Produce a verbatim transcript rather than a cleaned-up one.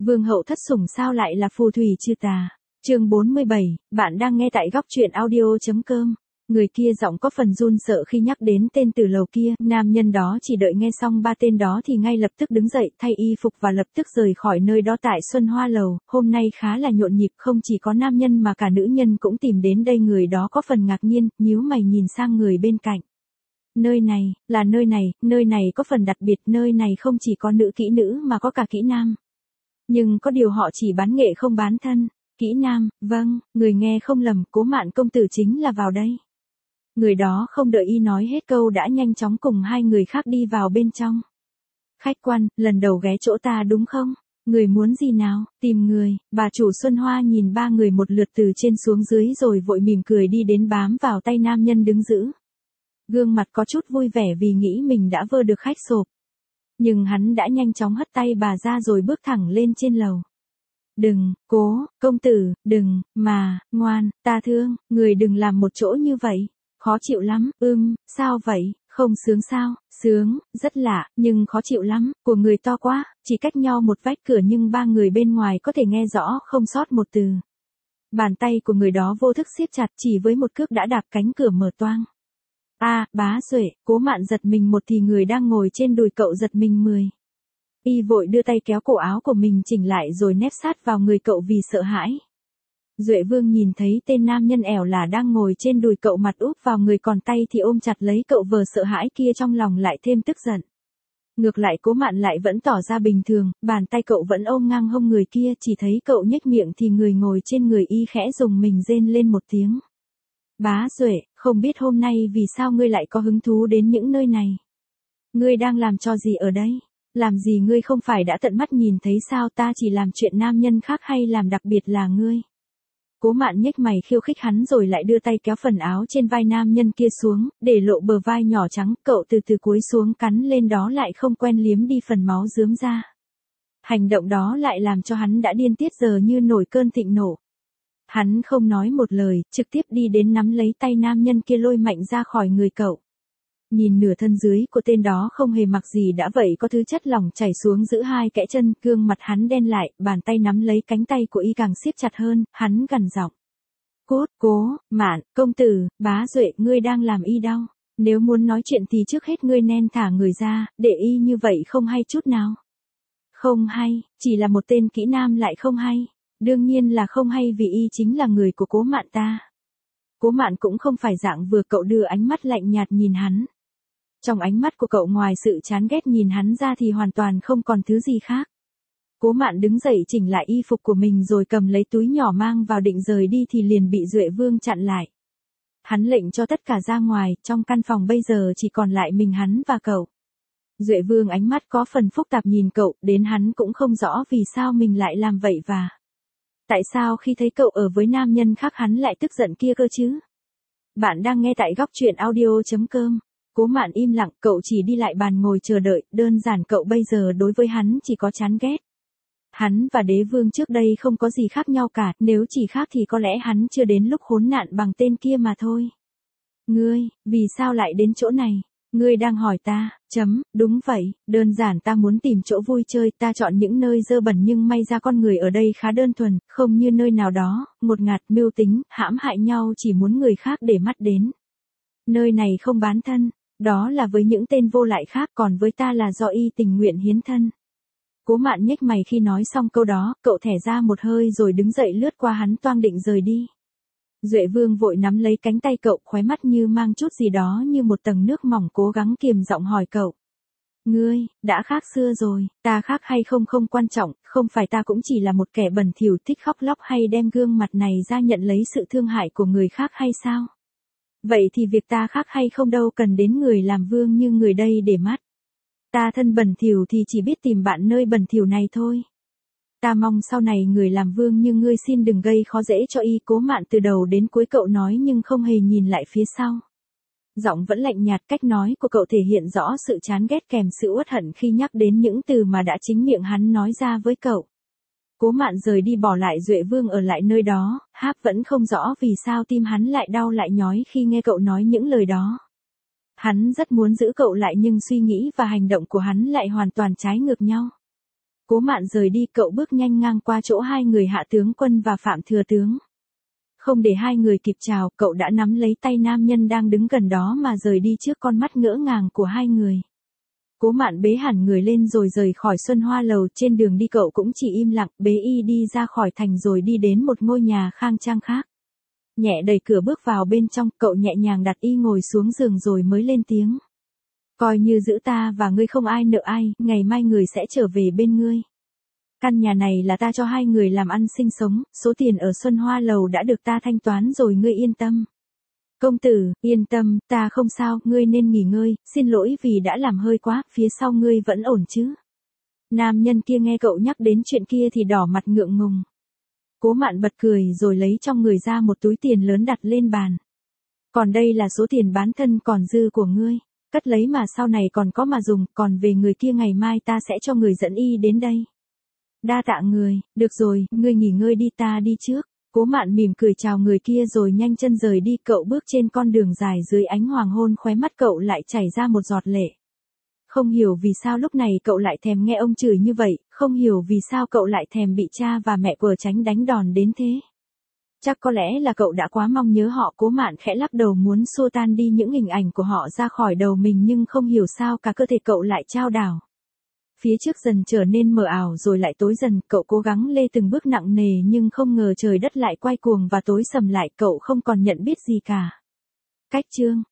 Vương hậu thất sủng sao lại là phù thủy chư tà. Chương bốn mươi bảy, bạn đang nghe tại góc truyện audio.com. Người kia giọng có phần run sợ khi nhắc đến tên tử lầu kia, nam nhân đó chỉ đợi nghe xong ba tên đó thì ngay lập tức đứng dậy, thay y phục và lập tức rời khỏi nơi đó tại Xuân Hoa Lầu. Hôm nay khá là nhộn nhịp, không chỉ có nam nhân mà cả nữ nhân cũng tìm đến đây. Người đó có phần ngạc nhiên, nhíu mày nhìn sang người bên cạnh. Nơi này, là nơi này, nơi này có phần đặc biệt, nơi này không chỉ có nữ kỹ nữ mà có cả kỹ nam. Nhưng có điều họ chỉ bán nghệ không bán thân. Kỹ nam, vâng, người nghe không lầm, Cố Mạn công tử chính là vào đây. Người đó không đợi y nói hết câu đã nhanh chóng cùng hai người khác đi vào bên trong. Khách quan, lần đầu ghé chỗ ta đúng không? Người muốn gì nào? Tìm người. Bà chủ Xuân Hoa nhìn ba người một lượt từ trên xuống dưới rồi vội mỉm cười đi đến bám vào tay nam nhân đứng giữ. Gương mặt có chút vui vẻ vì nghĩ mình đã vơ được khách sộp. Nhưng hắn đã nhanh chóng hất tay bà ra rồi bước thẳng lên trên lầu. Đừng, Cố, công tử, đừng, mà, ngoan, ta thương, người đừng làm một chỗ như vậy. Khó chịu lắm, ưm, sao vậy, không sướng sao, sướng, rất lạ, nhưng khó chịu lắm, của người to quá, chỉ cách nhau một vách cửa nhưng ba người bên ngoài có thể nghe rõ không sót một từ. Bàn tay của người đó vô thức siết chặt, chỉ với một cước đã đạp cánh cửa mở toang. A, à, bá Duệ, Cố Mạn giật mình một thì người đang ngồi trên đùi cậu giật mình mười. Y vội đưa tay kéo cổ áo của mình chỉnh lại rồi nép sát vào người cậu vì sợ hãi. Duệ Vương nhìn thấy tên nam nhân ẻo là đang ngồi trên đùi cậu mặt úp vào người còn tay thì ôm chặt lấy cậu vờ sợ hãi kia trong lòng lại thêm tức giận. Ngược lại Cố Mạn lại vẫn tỏ ra bình thường, bàn tay cậu vẫn ôm ngang hông người kia, chỉ thấy cậu nhếch miệng thì người ngồi trên người y khẽ dùng mình rên lên một tiếng. Bá Duệ, không biết hôm nay vì sao ngươi lại có hứng thú đến những nơi này? Ngươi đang làm trò gì ở đây? Làm gì ngươi không phải đã tận mắt nhìn thấy sao? Ta chỉ làm chuyện nam nhân khác hay làm đặc biệt là ngươi? Cố Mạn nhếch mày khiêu khích hắn rồi lại đưa tay kéo phần áo trên vai nam nhân kia xuống, để lộ bờ vai nhỏ trắng, cậu từ từ cúi xuống cắn lên đó lại không quen liếm đi phần máu rướm ra. Hành động đó lại làm cho hắn đã điên tiết giờ như nổi cơn thịnh nộ. Hắn không nói một lời, trực tiếp đi đến nắm lấy tay nam nhân kia lôi mạnh ra khỏi người cậu. Nhìn nửa thân dưới của tên đó không hề mặc gì đã vậy có thứ chất lỏng chảy xuống giữa hai kẽ chân, gương mặt hắn đen lại, bàn tay nắm lấy cánh tay của y càng siết chặt hơn, hắn gằn giọng. Cốt, Cố, Mạn, công tử, bá Duệ, ngươi đang làm y đau. Nếu muốn nói chuyện thì trước hết ngươi nên thả người ra, để y như vậy không hay chút nào. Không hay, chỉ là một tên kỹ nam lại không hay. Đương nhiên là không hay vì y chính là người của Cố Mạn ta. Cố Mạn cũng không phải dạng vừa, cậu đưa ánh mắt lạnh nhạt nhìn hắn. Trong ánh mắt của cậu ngoài sự chán ghét nhìn hắn ra thì hoàn toàn không còn thứ gì khác. Cố Mạn đứng dậy chỉnh lại y phục của mình rồi cầm lấy túi nhỏ mang vào định rời đi thì liền bị Duệ Vương chặn lại. Hắn lệnh cho tất cả ra ngoài, trong căn phòng bây giờ chỉ còn lại mình hắn và cậu. Duệ Vương ánh mắt có phần phức tạp nhìn cậu, đến hắn cũng không rõ vì sao mình lại làm vậy và tại sao khi thấy cậu ở với nam nhân khác hắn lại tức giận kia cơ chứ? Bạn đang nghe tại góc truyện audio.com. Cố Mạn im lặng, cậu chỉ đi lại bàn ngồi chờ đợi, đơn giản cậu bây giờ đối với hắn chỉ có chán ghét. Hắn và đế vương trước đây không có gì khác nhau cả, nếu chỉ khác thì có lẽ hắn chưa đến lúc khốn nạn bằng tên kia mà thôi. Ngươi, vì sao lại đến chỗ này? Ngươi đang hỏi ta, chấm, đúng vậy, đơn giản ta muốn tìm chỗ vui chơi, ta chọn những nơi dơ bẩn nhưng may ra con người ở đây khá đơn thuần, không như nơi nào đó, ngột ngạt, mưu tính, hãm hại nhau chỉ muốn người khác để mắt đến. Nơi này không bán thân, đó là với những tên vô lại khác, còn với ta là do y tình nguyện hiến thân. Cố Mạn nhếch mày khi nói xong câu đó, cậu thẻ ra một hơi rồi đứng dậy lướt qua hắn toang định rời đi. Duệ Vương vội nắm lấy cánh tay cậu, khóe mắt như mang chút gì đó như một tầng nước mỏng, cố gắng kiềm giọng hỏi cậu. Ngươi, đã khác xưa rồi, ta khác hay không không quan trọng, không phải ta cũng chỉ là một kẻ bẩn thỉu thích khóc lóc hay đem gương mặt này ra nhận lấy sự thương hại của người khác hay sao? Vậy thì việc ta khác hay không đâu cần đến người làm vương như người đây để mắt. Ta thân bẩn thỉu thì chỉ biết tìm bạn nơi bẩn thỉu này thôi. Ta mong sau này người làm vương như ngươi xin đừng gây khó dễ cho y. Cố Mạn từ đầu đến cuối cậu nói nhưng không hề nhìn lại phía sau. Giọng vẫn lạnh nhạt, cách nói của cậu thể hiện rõ sự chán ghét kèm sự uất hận khi nhắc đến những từ mà đã chính miệng hắn nói ra với cậu. Cố Mạn rời đi bỏ lại Duệ Vương ở lại nơi đó, Háp vẫn không rõ vì sao tim hắn lại đau lại nhói khi nghe cậu nói những lời đó. Hắn rất muốn giữ cậu lại nhưng suy nghĩ và hành động của hắn lại hoàn toàn trái ngược nhau. Cố Mạn rời đi, cậu bước nhanh ngang qua chỗ hai người Hạ tướng quân và Phạm thừa tướng. Không để hai người kịp chào, cậu đã nắm lấy tay nam nhân đang đứng gần đó mà rời đi trước con mắt ngỡ ngàng của hai người. Cố Mạn bế hẳn người lên rồi rời khỏi Xuân Hoa Lầu, trên đường đi cậu cũng chỉ im lặng, bế y đi ra khỏi thành rồi đi đến một ngôi nhà khang trang khác. Nhẹ đẩy cửa bước vào bên trong, cậu nhẹ nhàng đặt y ngồi xuống giường rồi mới lên tiếng. Coi như giữ ta và ngươi không ai nợ ai, ngày mai người sẽ trở về bên ngươi. Căn nhà này là ta cho hai người làm ăn sinh sống, số tiền ở Xuân Hoa Lầu đã được ta thanh toán rồi, ngươi yên tâm. Công tử, yên tâm, ta không sao, ngươi nên nghỉ ngơi, xin lỗi vì đã làm hơi quá, phía sau ngươi vẫn ổn chứ. Nam nhân kia nghe cậu nhắc đến chuyện kia thì đỏ mặt ngượng ngùng. Cố Mạn bật cười rồi lấy trong người ra một túi tiền lớn đặt lên bàn. Còn đây là số tiền bán thân còn dư của ngươi, cất lấy mà sau này còn có mà dùng, còn về người kia ngày mai ta sẽ cho người dẫn y đến đây. Đa tạ người, được rồi, ngươi nghỉ ngơi đi, ta đi trước. Cố Mạn mỉm cười chào người kia rồi nhanh chân rời đi, cậu bước trên con đường dài dưới ánh hoàng hôn, khóe mắt cậu lại chảy ra một giọt lệ. Không hiểu vì sao lúc này cậu lại thèm nghe ông chửi như vậy, không hiểu vì sao cậu lại thèm bị cha và mẹ của Tránh đánh đòn đến thế. Chắc có lẽ là cậu đã quá mong nhớ họ. Cố Mạn khẽ lắc đầu muốn xua tan đi những hình ảnh của họ ra khỏi đầu mình, nhưng không hiểu sao cả cơ thể cậu lại chao đảo. Phía trước dần trở nên mờ ảo rồi lại tối dần, cậu cố gắng lê từng bước nặng nề nhưng không ngờ trời đất lại quay cuồng và tối sầm lại, cậu không còn nhận biết gì cả. Cách chương